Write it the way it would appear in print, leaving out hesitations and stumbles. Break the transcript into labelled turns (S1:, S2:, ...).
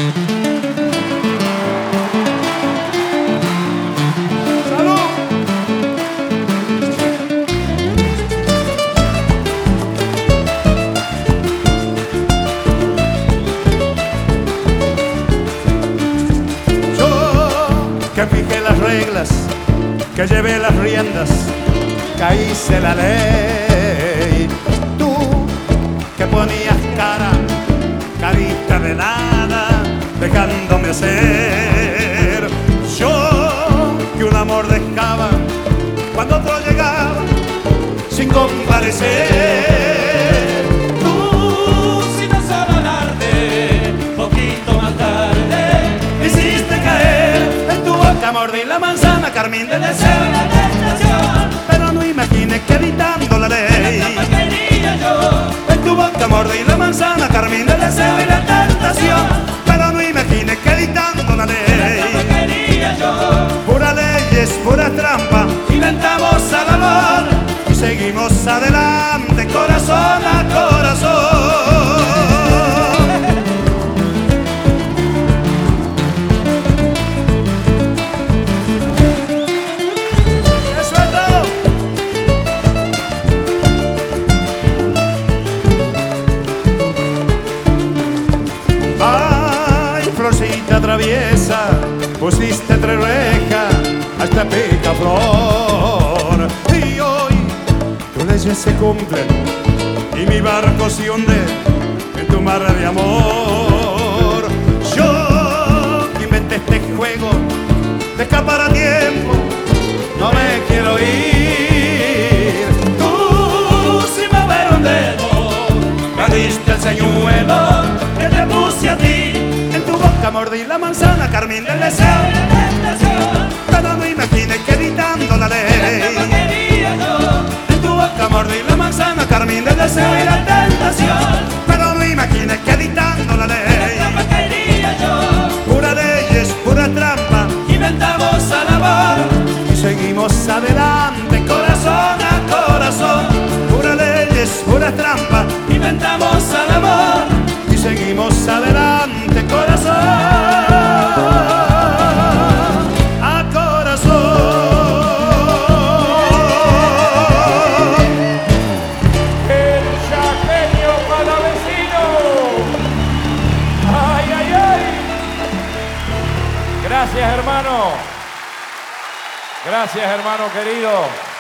S1: Que fijé las reglas, que llevé las riendas, que hice la ley. Tú, que ponías carita de nada, dejándome hacer. Yo, que un amor dejaba cuando otro llegaba, sin comparecer.
S2: Tú, sin solo alarde, poquito más tarde,
S1: Hiciste caer en tu boca, mordí la manzana, carmín del deseo y la tentación. Pero no imagines que evitando la ley,
S2: quería yo.
S1: en tu boca mordí la manzana, carmín del deseo y la tentación. Pero no imagines que evitando la ley,
S2: Quería yo.
S1: pura leyes, pura trampa, inventamos al amor y seguimos adelante, corazón a corazón. Florcita traviesa, pusiste tres rejas a esta picaflor. Y hoy tus leyes se cumplen y mi barco se hunde en tu mar de amor. Yo que inventé este juego de escapar a tiempo, no me quiero ir. Tú sin mover un dedo, me diste el señuelo que te puse a ti. Mordí la manzana, carmín del deseo, pero no imagines que evitando la ley, en tu boca mordí la manzana, carmín del deseo y la tentación. Pero no imagines que evitando la ley, pura leyes, pura trampa, inventamos al amor y seguimos adelante, corazón a corazón. Pura leyes, pura trampa, inventamos al amor y seguimos adelante, corazón a corazón.
S3: El chaqueño palavecino. Ay, ay, ay. Gracias, hermano. Gracias, hermano querido.